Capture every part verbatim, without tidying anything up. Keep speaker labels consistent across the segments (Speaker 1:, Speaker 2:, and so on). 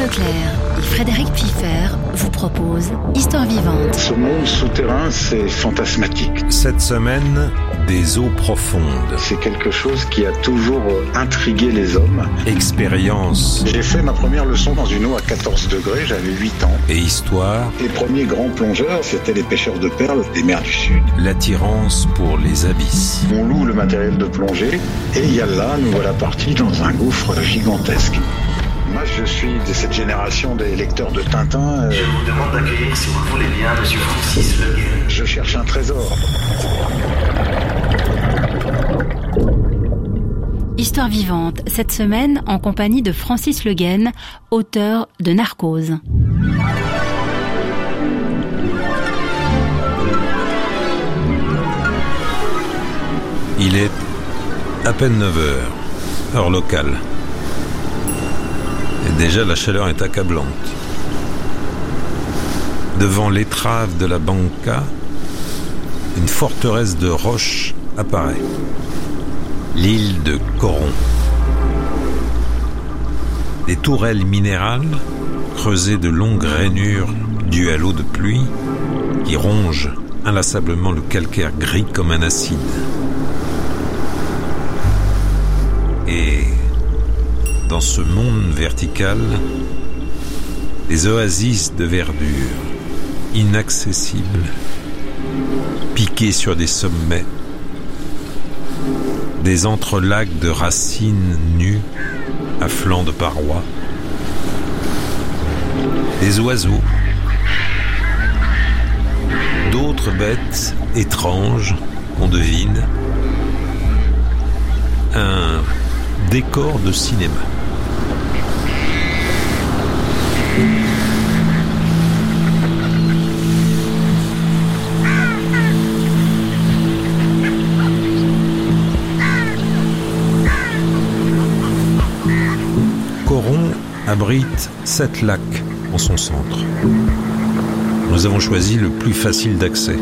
Speaker 1: Leclerc et Frédéric Pfiffer vous proposent Histoire vivante.
Speaker 2: Ce monde souterrain, c'est fantasmatique.
Speaker 3: Cette semaine, des eaux profondes.
Speaker 2: C'est quelque chose qui a toujours intrigué les hommes.
Speaker 3: Expérience.
Speaker 2: J'ai fait ma première leçon dans une eau à quatorze degrés, j'avais huit ans.
Speaker 3: Et histoire.
Speaker 2: Les premiers grands plongeurs, c'était les pêcheurs de perles des mers du Sud.
Speaker 3: L'attirance pour les abysses.
Speaker 2: On loue le matériel de plongée et il y a là, nous voilà partis dans un gouffre gigantesque. Moi, je suis de cette génération des lecteurs de Tintin. Euh...
Speaker 4: Je vous demande d'accueillir, si vous le voulez bien, Monsieur Francis Le Guen.
Speaker 2: Je cherche un trésor.
Speaker 1: Histoire vivante, cette semaine en compagnie de Francis Le Guen, auteur de Narcose.
Speaker 3: Il est à peine neuf heures, heure locale. Et déjà la chaleur est accablante. Devant l'étrave de la banca, une forteresse de roches apparaît. L'île de Coron. Des tourelles minérales creusées de longues rainures dues à l'eau de pluie qui rongent inlassablement le calcaire gris comme un acide. Et dans ce monde vertical, des oasis de verdure inaccessibles, piquées sur des sommets, des entrelacs de racines nues à flanc de parois, des oiseaux, d'autres bêtes étranges qu'on devine, un décor de cinéma. Coron abrite sept lacs en son centre. Nous avons choisi le plus facile d'accès.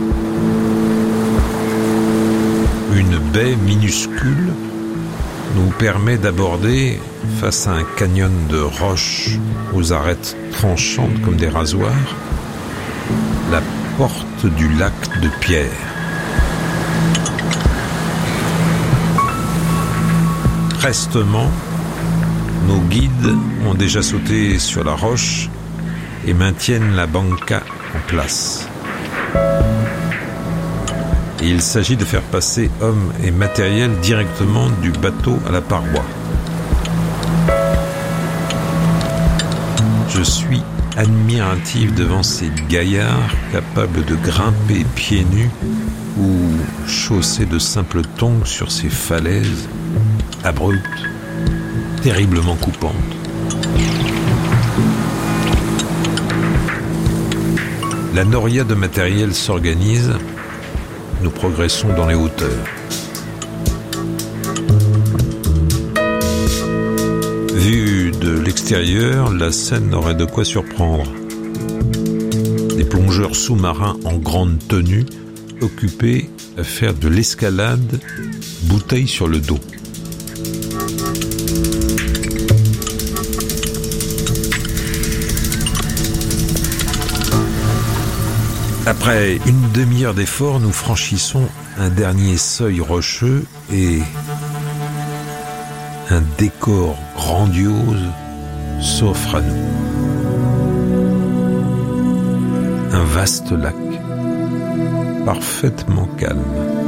Speaker 3: Une baie minuscule nous permet d'aborder, face à un canyon de roches aux arêtes tranchantes comme des rasoirs, la porte du lac de pierre. Prestement, nos guides ont déjà sauté sur la roche et maintiennent la banca en place. Et il s'agit de faire passer hommes et matériel directement du bateau à la paroi. Je suis admiratif devant ces gaillards capables de grimper pieds nus ou chaussés de simples tongs sur ces falaises abruptes, terriblement coupantes. La noria de matériel s'organise. Nous progressons dans les hauteurs. Vue de l'extérieur, la scène aurait de quoi surprendre. Des plongeurs sous-marins en grande tenue, occupés à faire de l'escalade, bouteille sur le dos. Après une demi-heure d'effort, nous franchissons un dernier seuil rocheux et un décor grandiose s'offre à nous. Un vaste lac, parfaitement calme,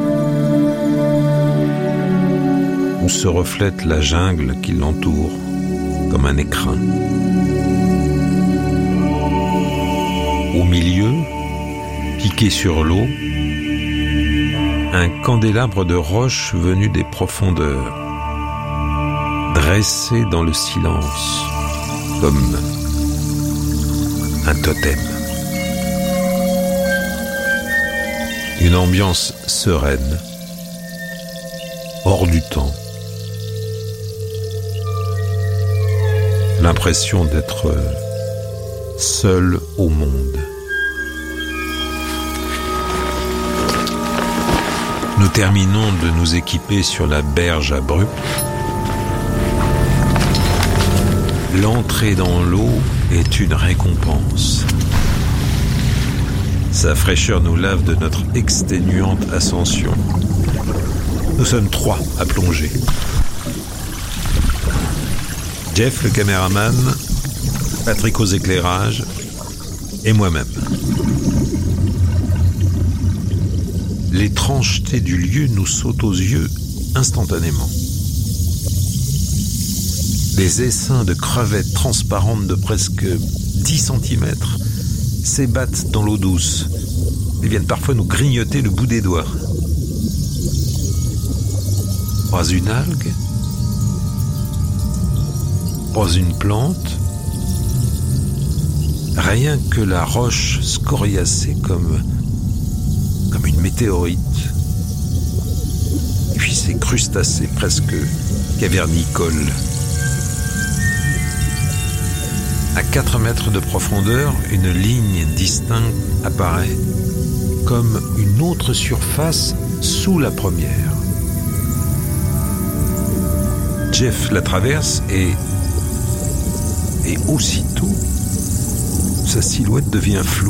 Speaker 3: où se reflète la jungle qui l'entoure comme un écrin. Au milieu, piqué sur l'eau, un candélabre de roche venu des profondeurs, dressé dans le silence, comme un totem. Une ambiance sereine, hors du temps. L'impression d'être seul au monde. Nous terminons de nous équiper sur la berge abrupte. L'entrée dans l'eau est une récompense. Sa fraîcheur nous lave de notre exténuante ascension. Nous sommes trois à plonger. Jeff le caméraman, Patrick aux éclairages et moi-même. L'étrangeté du lieu nous saute aux yeux instantanément. Les essaims de crevettes transparentes de presque dix centimètres s'ébattent dans l'eau douce et viennent parfois nous grignoter le bout des doigts. Pas une algue, pas une plante, rien que la roche scoriacée comme, comme une météorite. Et puis ces crustacés presque cavernicoles. À quatre mètres de profondeur, une ligne distincte apparaît comme une autre surface sous la première. Jeff la traverse et, et aussitôt, sa silhouette devient floue.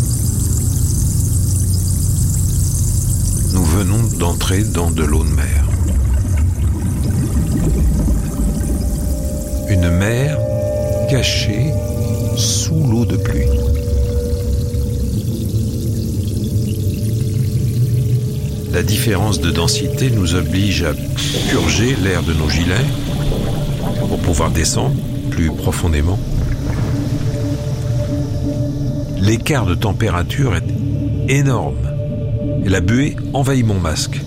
Speaker 3: Nous venons d'entrer dans de l'eau de mer. Une mer cachée sous l'eau de pluie. La différence de densité nous oblige à purger l'air de nos gilets pour pouvoir descendre plus profondément. L'écart de température est énorme et la buée envahit mon masque.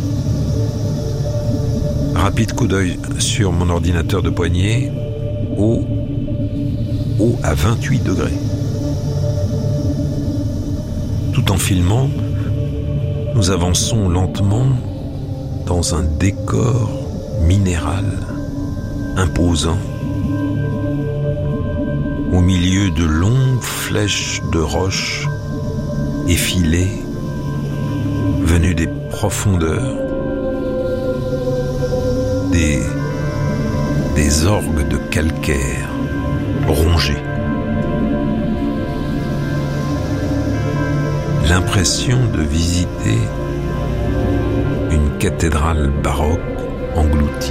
Speaker 3: Rapide coup d'œil sur mon ordinateur de poignet, eau, eau à vingt-huit degrés. Tout en filmant, nous avançons lentement dans un décor minéral imposant, au milieu de longues flèches de roches effilées venues des profondeurs, des, des orgues de calcaire rongés. L'impression de visiter une cathédrale baroque engloutie.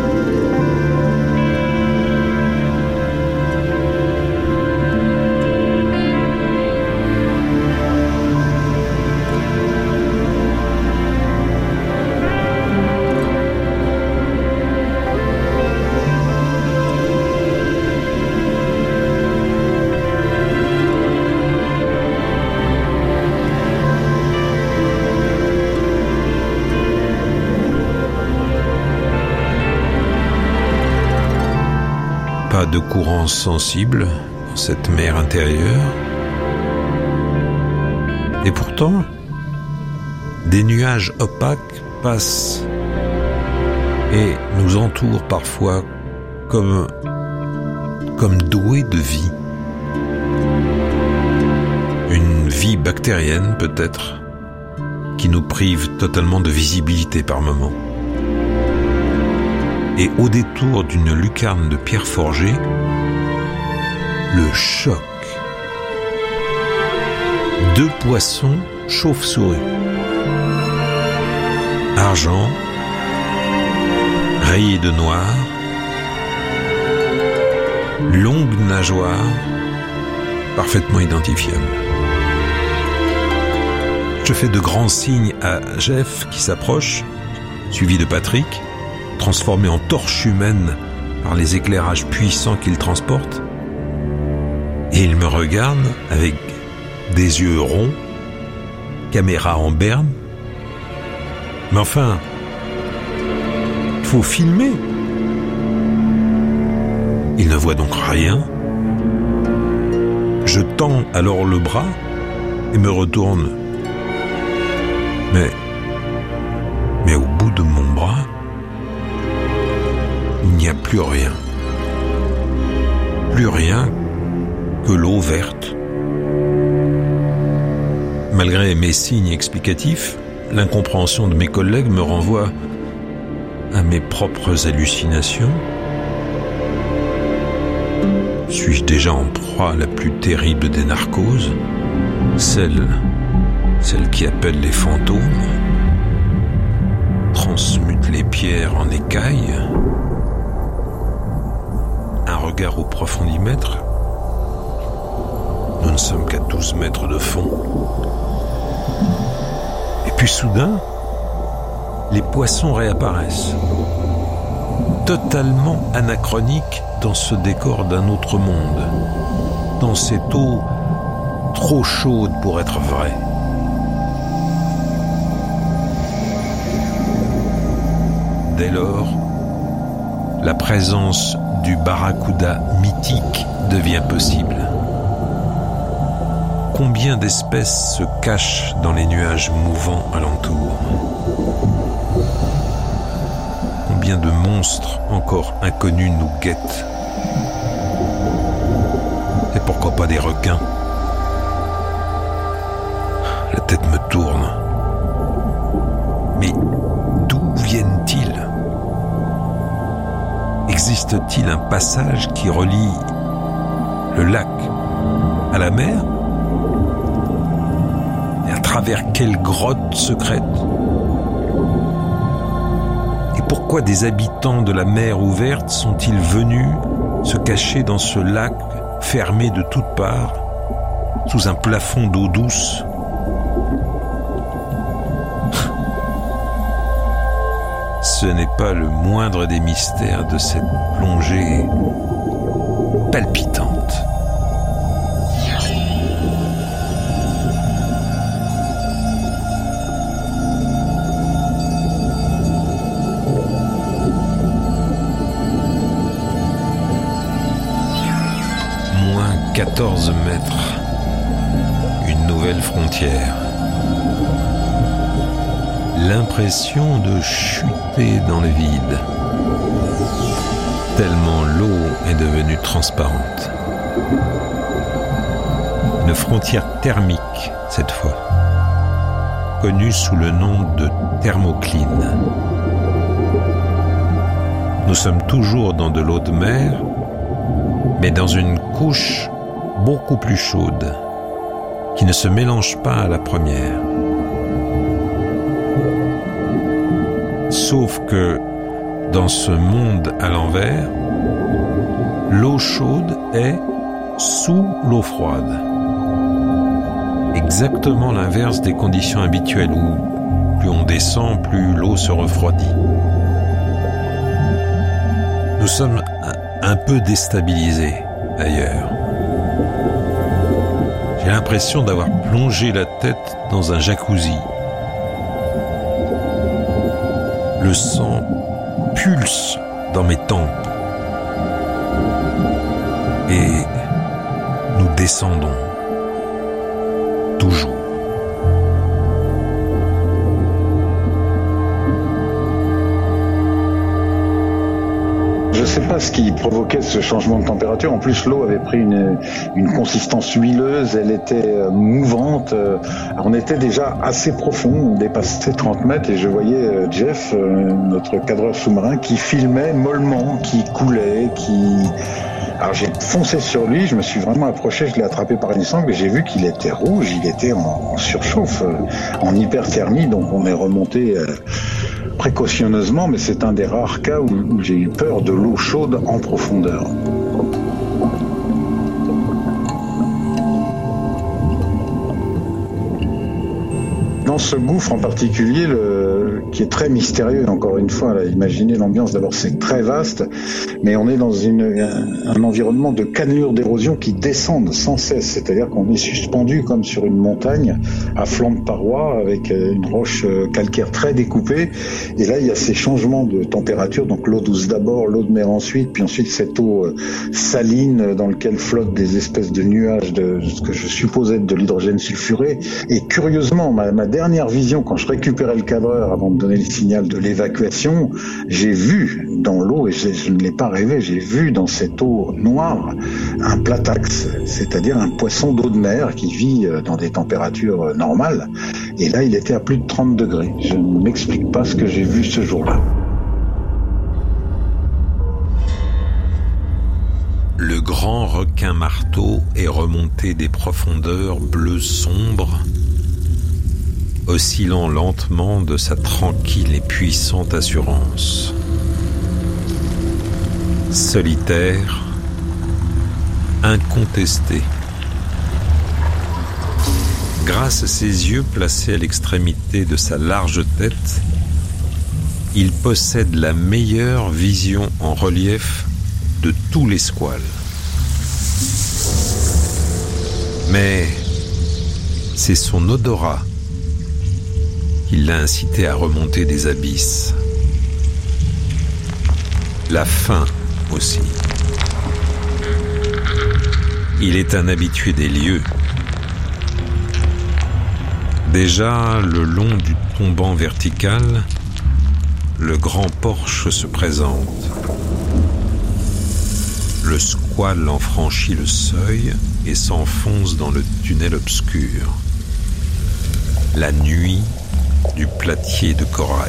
Speaker 3: Pas de courant sensible dans cette mer intérieure. Et pourtant, des nuages opaques passent et nous entourent parfois comme, comme doués de vie. Une vie bactérienne peut-être, qui nous prive totalement de visibilité par moments. Et au détour d'une lucarne de pierre forgée, le choc. Deux poissons chauves-souris. Argent, rayés de noir, longues nageoires, parfaitement identifiables. Je fais de grands signes à Jeff qui s'approche, suivi de Patrick, transformé en torche humaine par les éclairages puissants qu'il transporte. Et il me regarde avec des yeux ronds, caméra en berne. Mais enfin, il faut filmer. Il ne voit donc rien. Je tends alors le bras et me retourne. Mais, mais au bout de mon bras, il n'y a plus rien. Plus rien que l'eau verte. Malgré mes signes explicatifs, l'incompréhension de mes collègues me renvoie à mes propres hallucinations. Suis-je déjà en proie à la plus terrible des narcoses, celle, celle qui appelle les fantômes, transmute les pierres en écailles, un regard au profondimètre? Nous ne sommes qu'à douze mètres de fond. Et puis soudain, les poissons réapparaissent, totalement anachroniques dans ce décor d'un autre monde, dans cette eau trop chaude pour être vraie. Dès lors, la présence du barracuda mythique devient possible. Combien d'espèces se cachent dans les nuages mouvants alentour? Combien de monstres encore inconnus nous guettent? Et pourquoi pas des requins? La tête me tourne. Mais d'où viennent-ils? Existe-t-il un passage qui relie le lac à la mer? Et à travers quelle grotte secrète? Et pourquoi des habitants de la mer ouverte sont-ils venus se cacher dans ce lac fermé de toutes parts, sous un plafond d'eau douce? Ce n'est pas le moindre des mystères de cette plongée palpitante. Moins quatorze mètres. Une nouvelle frontière. L'impression de chuter dans le vide, tellement l'eau est devenue transparente. Une frontière thermique, cette fois, connue sous le nom de thermocline. Nous sommes toujours dans de l'eau de mer, mais dans une couche beaucoup plus chaude, qui ne se mélange pas à la première. Sauf que, dans ce monde à l'envers, l'eau chaude est sous l'eau froide. Exactement l'inverse des conditions habituelles où plus on descend, plus l'eau se refroidit. Nous sommes un peu déstabilisés ailleurs. J'ai l'impression d'avoir plongé la tête dans un jacuzzi. Le sang pulse dans mes tempes. Et nous descendons. Toujours.
Speaker 2: Je ne sais pas ce qui provoquait ce changement de température. En plus, l'eau avait pris une, une consistance huileuse, elle était mouvante. On était déjà assez profond, on dépassait trente mètres et je voyais Jeff, notre cadreur sous-marin, qui filmait mollement, qui coulait, qui... Alors j'ai foncé sur lui, je me suis vraiment approché, je l'ai attrapé par une sangle et j'ai vu qu'il était rouge, il était en, en surchauffe, en hyperthermie, donc on est remonté euh, précautionneusement, mais c'est un des rares cas où, où j'ai eu peur de l'eau chaude en profondeur. Dans ce gouffre en particulier, le, qui est très mystérieux, encore une fois, là, imaginez l'ambiance, d'abord c'est très vaste, mais on est dans une, un, un environnement de cannelures d'érosion qui descendent sans cesse, c'est-à-dire qu'on est suspendu comme sur une montagne, à flanc de paroi, avec une roche calcaire très découpée, et là il y a ces changements de température, donc l'eau douce d'abord, l'eau de mer ensuite, puis ensuite cette eau saline dans laquelle flottent des espèces de nuages de ce que je suppose être de l'hydrogène sulfuré, et curieusement, ma, ma dernière vision, quand je récupérais le cadreur avant de donner le signal de l'évacuation, j'ai vu dans l'eau, et je, je ne l'ai pas rêvé, j'ai vu dans cette eau noire un platax, c'est-à-dire un poisson d'eau de mer qui vit dans des températures normales. Et là, il était à plus de trente degrés. Je ne m'explique pas ce que j'ai vu ce jour-là.
Speaker 3: Le grand requin-marteau est remonté des profondeurs bleues sombres, oscillant lentement de sa tranquille et puissante assurance. Solitaire, incontesté. Grâce à ses yeux placés à l'extrémité de sa large tête, il possède la meilleure vision en relief de tous les squales. Mais c'est son odorat qui l'a incité à remonter des abysses. La faim aussi. Il est un habitué des lieux. Déjà, le long du tombant vertical, le grand porche se présente. Le squale en franchit le seuil et s'enfonce dans le tunnel obscur. La nuit du platier de corail.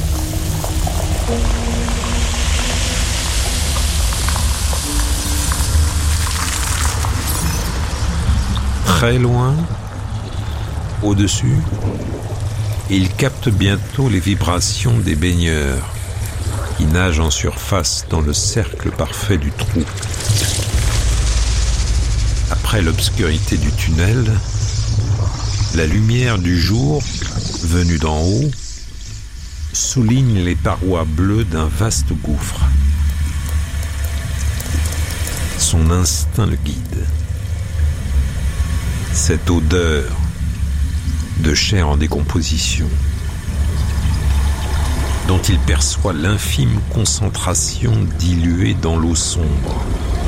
Speaker 3: Très loin, au-dessus, il capte bientôt les vibrations des baigneurs qui nagent en surface dans le cercle parfait du trou. Après l'obscurité du tunnel, la lumière du jour, venue d'en haut, souligne les parois bleues d'un vaste gouffre. Son instinct le guide. Cette odeur de chair en décomposition, dont il perçoit l'infime concentration diluée dans l'eau sombre.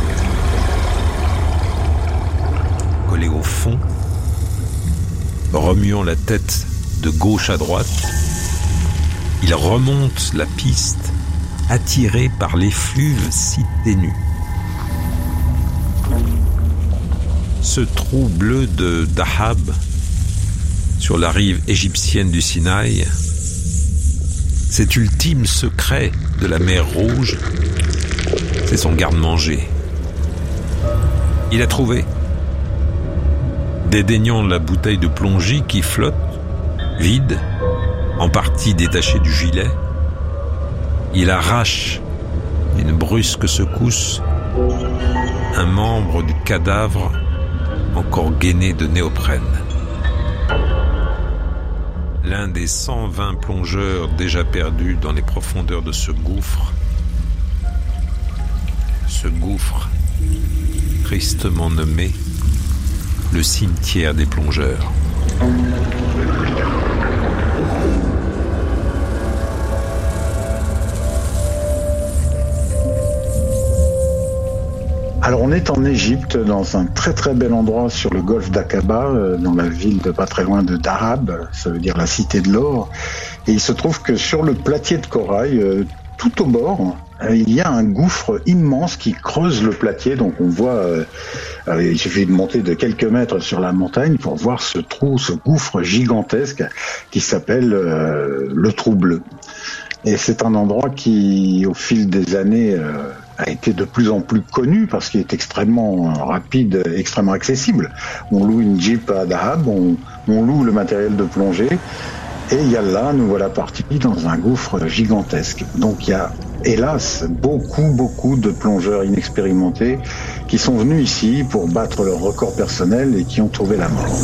Speaker 3: Collé au fond, remuant la tête de gauche à droite, il remonte la piste, attiré par l'effluve si ténue. Ce trou bleu de Dahab, sur la rive égyptienne du Sinaï, cet ultime secret de la mer Rouge, c'est son garde-manger. Il a trouvé. Dédaignant la bouteille de plongée qui flotte, vide, en partie détachée du gilet, il arrache d'une brusque secousse un membre du cadavre encore gainé de néoprène. L'un des cent vingt plongeurs déjà perdus dans les profondeurs de ce gouffre, ce gouffre tristement nommé le cimetière des plongeurs.
Speaker 2: Alors on est en Égypte, dans un très très bel endroit sur le golfe d'Aqaba, euh, dans la ville de pas très loin de Dahab, ça veut dire la cité de l'or. Et il se trouve que sur le platier de corail, euh, tout au bord, euh, il y a un gouffre immense qui creuse le platier. Donc on voit, euh, euh, il suffit de monter de quelques mètres sur la montagne pour voir ce trou, ce gouffre gigantesque qui s'appelle euh, le trou bleu. Et c'est un endroit qui, au fil des années, euh, a été de plus en plus connu parce qu'il est extrêmement rapide, extrêmement accessible. On loue une Jeep à Dahab, on, on loue le matériel de plongée, et il y a là, nous voilà partis dans un gouffre gigantesque. Donc il y a, hélas, beaucoup, beaucoup de plongeurs inexpérimentés qui sont venus ici pour battre leur record personnel et qui ont trouvé la mort.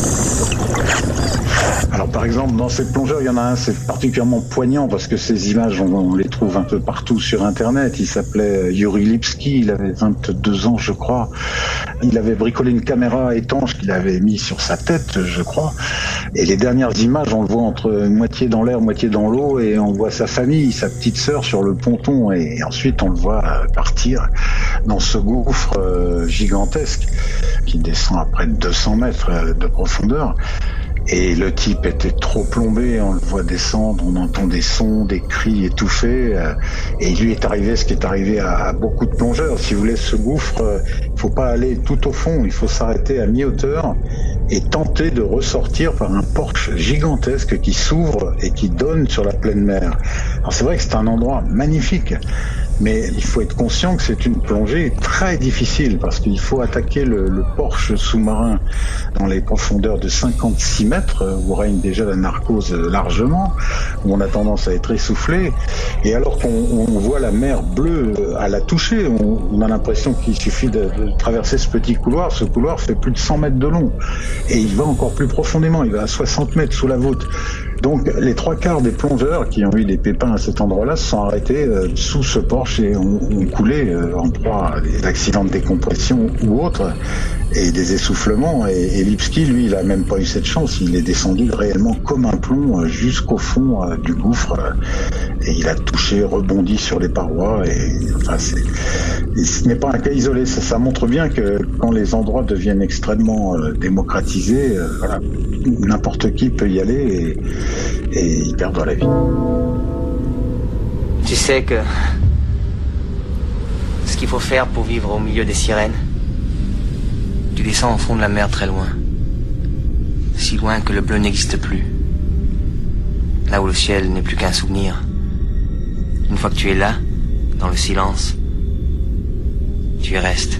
Speaker 2: Alors par exemple, dans ces plongeurs, il y en a un, c'est particulièrement poignant parce que ces images, on, on les trouve un peu partout sur Internet. Il s'appelait Yuri Lipski, il avait vingt-deux ans, je crois. Il avait bricolé une caméra étanche qu'il avait mis sur sa tête, je crois. Et les dernières images, on le voit entre moitié dans l'air, moitié dans l'eau, et on voit sa famille, sa petite sœur sur le ponton, et ensuite on le voit partir dans ce gouffre gigantesque qui descend à près de deux cents mètres de profondeur. Et le type était trop plombé, on le voit descendre, on entend des sons, des cris étouffés, et il lui est arrivé ce qui est arrivé à, à beaucoup de plongeurs. Si vous voulez, ce gouffre, il faut pas aller tout au fond, il faut s'arrêter à mi-hauteur et tenter de ressortir par un porche gigantesque qui s'ouvre et qui donne sur la pleine mer. Alors c'est vrai que c'est un endroit magnifique, Mais il faut être conscient que c'est une plongée très difficile parce qu'il faut attaquer le, le porche sous-marin dans les profondeurs de cinquante-six mètres où règne déjà la narcose largement, où on a tendance à être essoufflé. Et alors qu'on on voit la mer bleue à la toucher, on, on a l'impression qu'il suffit de, de traverser ce petit couloir. Ce couloir fait plus de cent mètres de long et il va encore plus profondément, il va à soixante mètres sous la voûte. Donc les trois quarts des plongeurs qui ont eu des pépins à cet endroit-là se sont arrêtés euh, sous ce porche et ont, ont coulé euh, en proie à des accidents de décompression ou autres et des essoufflements. Et, et Lipski, lui, il a même pas eu cette chance. Il est descendu réellement comme un plomb euh, jusqu'au fond euh, du gouffre euh, et il a touché, rebondi sur les parois. Et enfin, c'est, et ce n'est pas un cas isolé. Ça, ça montre bien que quand les endroits deviennent extrêmement euh, démocratisés, euh, voilà, n'importe qui peut y aller et, et y perdre la vie.
Speaker 5: Tu sais que ce qu'il faut faire pour vivre au milieu des sirènes, tu descends au fond de la mer très loin, si loin que le bleu n'existe plus, là où le ciel n'est plus qu'un souvenir. Une fois que tu es là, dans le silence, tu y restes.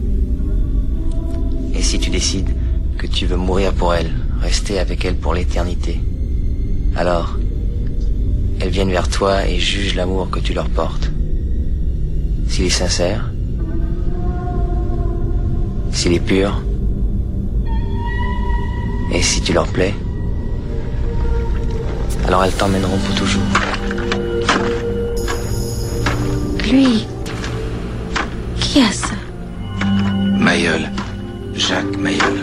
Speaker 5: Et si tu décides que tu veux mourir pour elle, rester avec elle pour l'éternité, alors elles viennent vers toi et jugent l'amour que tu leur portes. S'il est sincère, s'il est pur, et si tu leur plais, alors elles t'emmèneront pour toujours.
Speaker 6: Lui, qui a ça?
Speaker 4: Mayol, Jacques Mayol.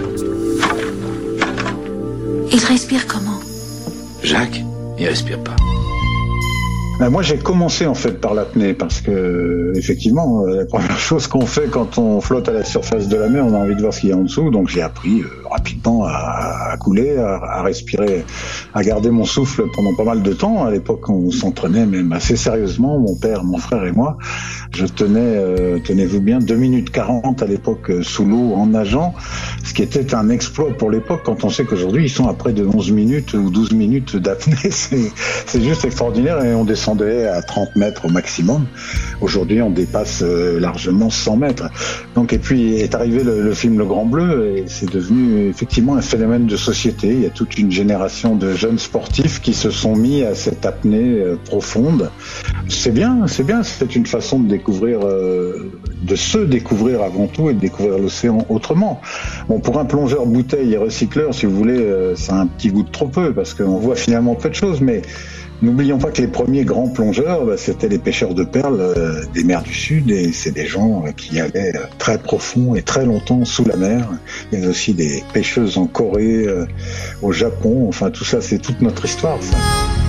Speaker 6: Il respire comment?
Speaker 4: Jacques, il respire pas.
Speaker 2: Ben moi, j'ai commencé en fait par l'apnée parce que effectivement, la première chose qu'on fait quand on flotte à la surface de la mer, on a envie de voir ce qu'il y a en dessous. Donc, j'ai appris euh, rapidement à, à couler, à, à respirer, à garder mon souffle pendant pas mal de temps. À l'époque, on s'entraînait même assez sérieusement, mon père, mon frère et moi. Je tenais, euh, tenez-vous bien, deux minutes quarante à l'époque euh, sous l'eau en nageant, ce qui était un exploit pour l'époque quand on sait qu'aujourd'hui, ils sont à près de onze minutes ou douze minutes d'apnée. C'est, c'est juste extraordinaire et on descend à trente mètres au maximum. Aujourd'hui, on dépasse euh, largement cent mètres. Donc, et puis est arrivé le, le film Le Grand Bleu et c'est devenu effectivement un phénomène de société. Il y a toute une génération de jeunes sportifs qui se sont mis à cette apnée euh, profonde. C'est bien, c'est bien. C'est une façon de découvrir, euh, de se découvrir avant tout et de découvrir l'océan autrement. Bon, pour un plongeur bouteille et recycleur, si vous voulez, euh, c'est un petit goût de trop peu parce qu'on voit finalement peu de choses, mais n'oublions pas que les premiers grands plongeurs, bah, c'était les pêcheurs de perles euh, des mers du Sud et c'est des gens euh, qui allaient euh, très profond et très longtemps sous la mer. Il y avait aussi des pêcheuses en Corée, euh, au Japon, enfin tout ça, c'est toute notre histoire, ça.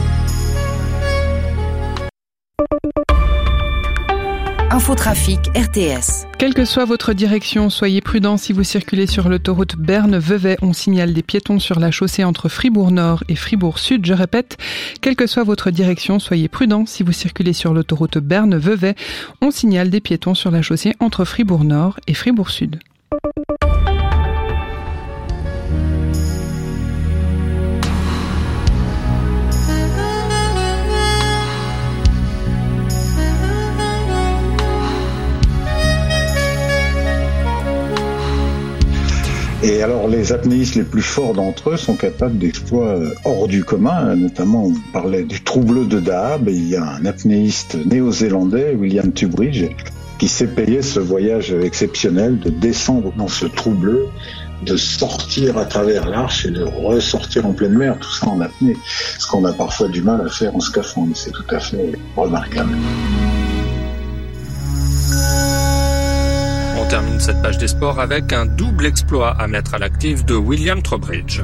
Speaker 7: Infotrafic R T S.
Speaker 8: Quelle que soit votre direction, soyez prudents si vous circulez sur l'autoroute Berne-Vevey. On signale des piétons sur la chaussée entre Fribourg-Nord et Fribourg-Sud. Je répète, quelle que soit votre direction, soyez prudents si vous circulez sur l'autoroute Berne-Vevey. On signale des piétons sur la chaussée entre Fribourg-Nord et Fribourg-Sud.
Speaker 2: Et alors, les apnéistes les plus forts d'entre eux sont capables d'exploits hors du commun. Notamment, on parlait du trou bleu de Dahab. Et il y a un apnéiste néo-zélandais, William Tubridge, qui s'est payé ce voyage exceptionnel de descendre dans ce trou bleu, de sortir à travers l'arche et de ressortir en pleine mer, tout ça en apnée. Ce qu'on a parfois du mal à faire en scaphandre. C'est tout à fait remarquable.
Speaker 9: On termine cette page des sports avec un double exploit à mettre à l'actif de William Trowbridge.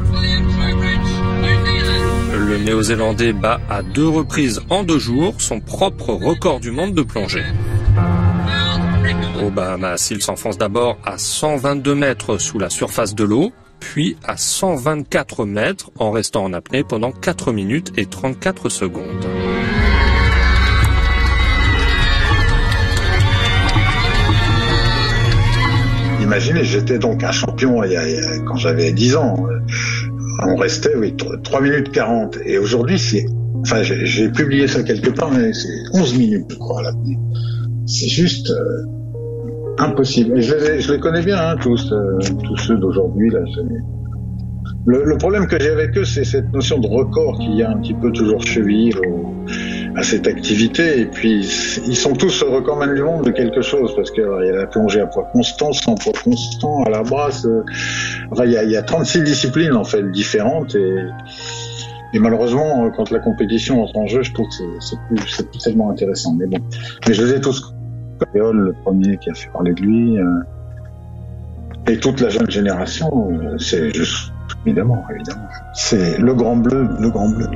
Speaker 9: Le Néo-Zélandais bat à deux reprises en deux jours son propre record du monde de plongée. Aux Bahamas, il s'enfonce d'abord à cent vingt-deux mètres sous la surface de l'eau, puis à cent vingt-quatre mètres en restant en apnée pendant quatre minutes et trente-quatre secondes.
Speaker 2: Imaginez, j'étais donc un champion il y a, il y a, quand j'avais dix ans. On restait, oui, trois minutes quarante. Et aujourd'hui, c'est... Enfin, j'ai, j'ai publié ça quelque part, mais c'est onze minutes, je crois, à l'apnée. c'est juste euh, impossible. Et je les, je les connais bien, hein, tous, euh, tous ceux d'aujourd'hui. Là, le, le problème que j'ai avec eux, c'est cette notion de record qu'il y a un petit peu toujours chevillée au, à cette activité. Et puis, ils sont tous recordman du monde de quelque chose, parce qu'il y a la plongée à poids constant, sans poids constant, à la brasse. Euh, enfin, il y a, il y a trente-six disciplines en fait différentes. Et, et malheureusement, quand la compétition entre en jeu, je trouve que c'est, c'est, plus, c'est plus tellement intéressant. Mais bon, mais je les ai tous. Péole, le premier qui a fait parler de lui, euh, et toute la jeune génération, euh, c'est juste, évidemment, évidemment. C'est le Grand Bleu, le Grand Bleu.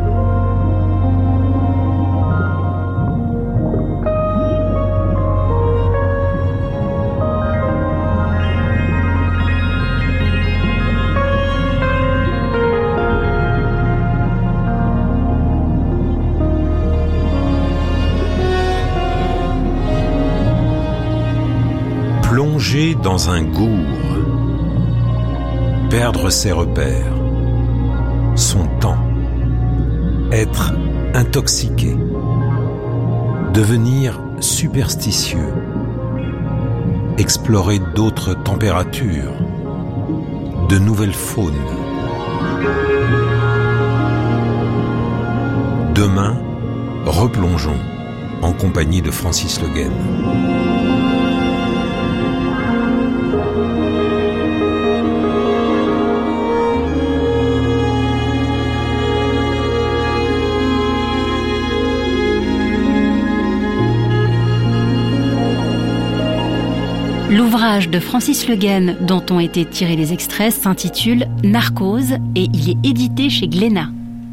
Speaker 3: Plonger dans un gouffre, perdre ses repères, son temps, être intoxiqué, devenir superstitieux, explorer d'autres températures, de nouvelles faunes. Demain, replongeons en compagnie de Francis Le Guesne.
Speaker 1: L'ouvrage de Francis Le Guesne, dont ont été tirés les extraits, s'intitule Narcose et il est édité chez Glénat.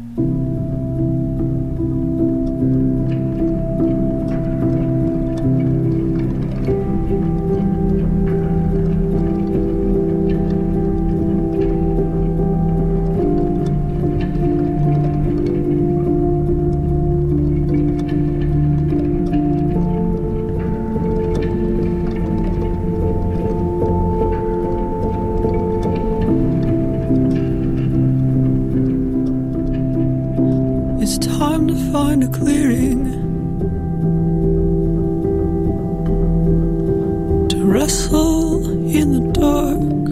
Speaker 10: Find a clearing to wrestle in the dark,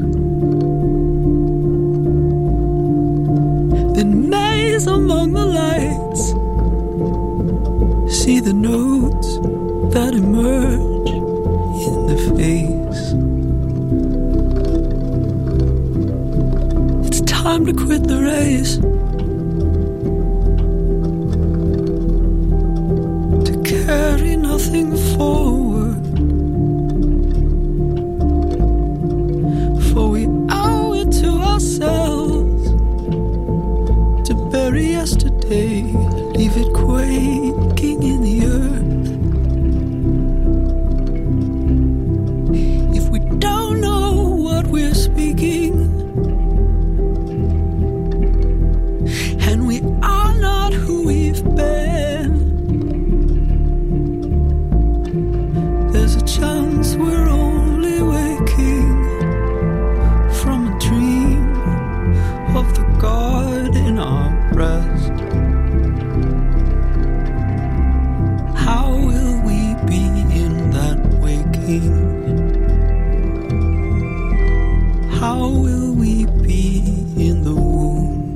Speaker 10: then maze among the lights, see the notes that emerge in the face. It's time to quit the race, carry nothing forward, for we owe it to ourselves to bury yesterday, leave it quaking in the earth. If we don't know what we're speaking, and we are not who we've been, chance we're only waking from a dream of the God in our breast. How will we be in that waking? How will we be in the womb?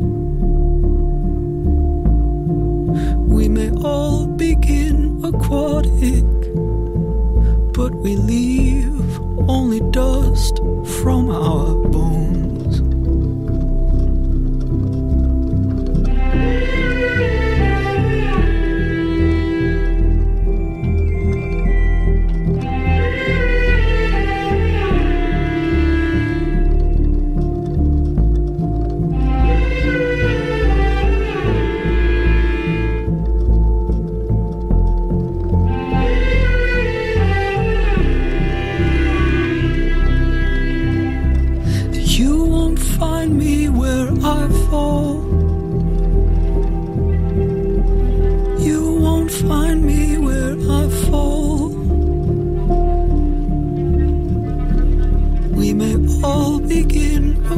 Speaker 10: We may all begin aquatic, but we leave only dust from our bones.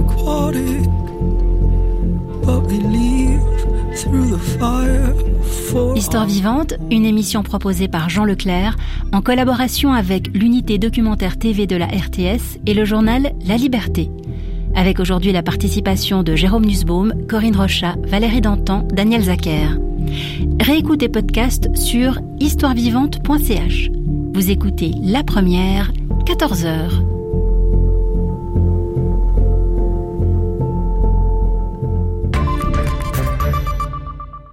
Speaker 10: Aquatic, but we leave through the fire
Speaker 1: Histoire vivante, une émission proposée par Jean Leclerc en collaboration avec l'unité documentaire T V de la R T S et le journal La Liberté. Avec aujourd'hui la participation de Jérôme Nussbaum, Corinne Rochat, Valérie Dantan, Daniel Zacher. Réécoutez podcast sur histoire vivante point c h. Vous écoutez La Première, quatorze heures.